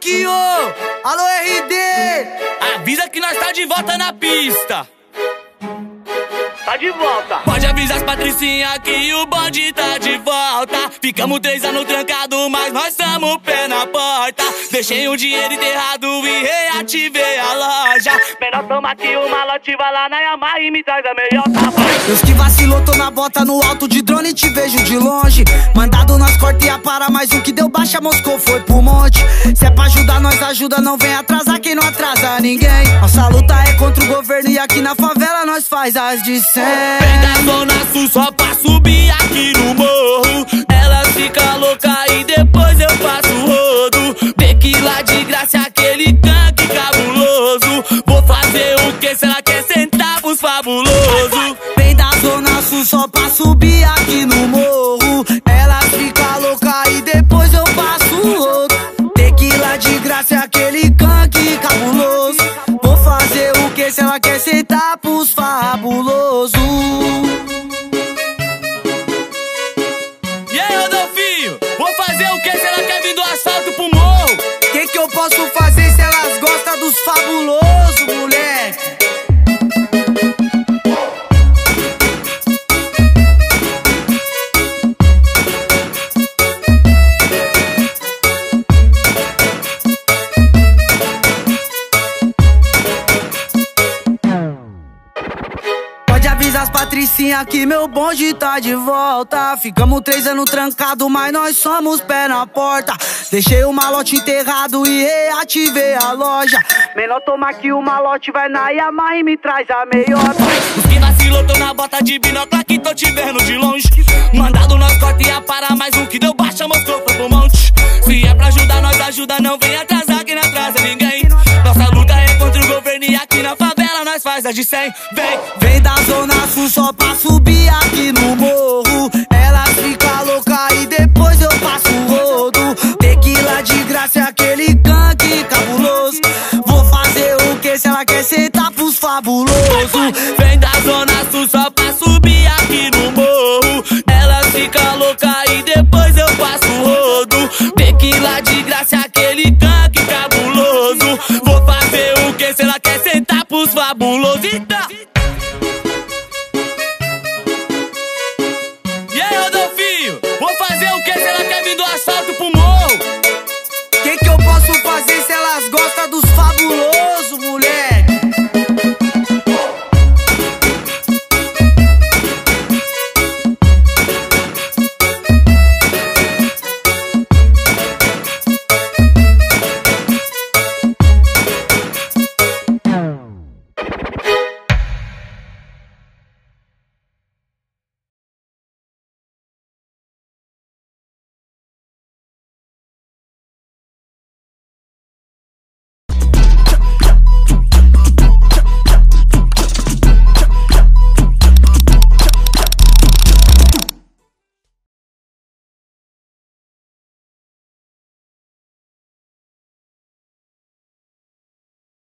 Tomaquinho, alô RD, avisa que nós tá de volta na pista. Tá de volta. Pode avisar as patricinha que o bonde tá de volta. Ficamos 3 anos trancados, mas nós tamo pé na porta. Deixei o dinheiro enterrado e reativei a loja. Menor toma aqui o malote, vai lá na Yamaha e me traz a meiota. Deus que vacilou, tô na bota no alto de drone e te vejo de longe. Mandado nós corta e a para, mais um que deu baixa, Moscou foi pro monte. Se é pra ajudar, nós ajuda, não vem atrasar quem não atrasa ninguém. Nossa luta é contra o governo e aqui na favela nós faz as de 100. Vem da Zona Sul só pra subir aqui no morro. Ela fica louca e depois eu faço rodo. Tequila de graça, aquele tanque cabuloso. Vou fazer o que se ela quer centavos fabuloso. Vem da Zona Sul só pra subir aqui no morro. Ela fica louca e depois eu faço rodo. Tequila de graça, aquele tanque cabuloso. Vou fazer o que se ela quer sentar pros fabulosos. E aí, Rodolfinho, vou fazer o que se ela quer vir do asfalto pro morro? Que eu posso fazer se elas gostam dos fabulosos, moleque? Pode avisar as patricinha que meu bonde tá de volta. Ficamos 3 anos trancados, mas nós somos pé na porta. Deixei o malote enterrado e reativei a loja. Menor toma aqui o malote, vai na Yamaha e me traz a meiota. Os que vacilou, tô na bota de binóculo que tô te vendo de longe. Mandado nós corta e a para, mais um que deu baixa, Moscou foi pro monte. Se é pra ajudar, nós ajuda, não vem atrasar quem não atrasa ninguém. Nossa luta é contra o governo e aqui na favela nós faz a de 100. Vem da Zona Sul só pra subir aqui no morro. Ela fica louca e depois eu faço rodo. Tequila de graça, aquele tanque cabuloso. Vou fazer o que se ela quer sentar pros fabulosos. Vem da Zona Sul só pra subir aqui no morro. Ela fica louca e depois eu faço rodo. Tequila de graça, aquele tanque cabuloso. Vou fazer o que se ela quer sentar pros fabulosos.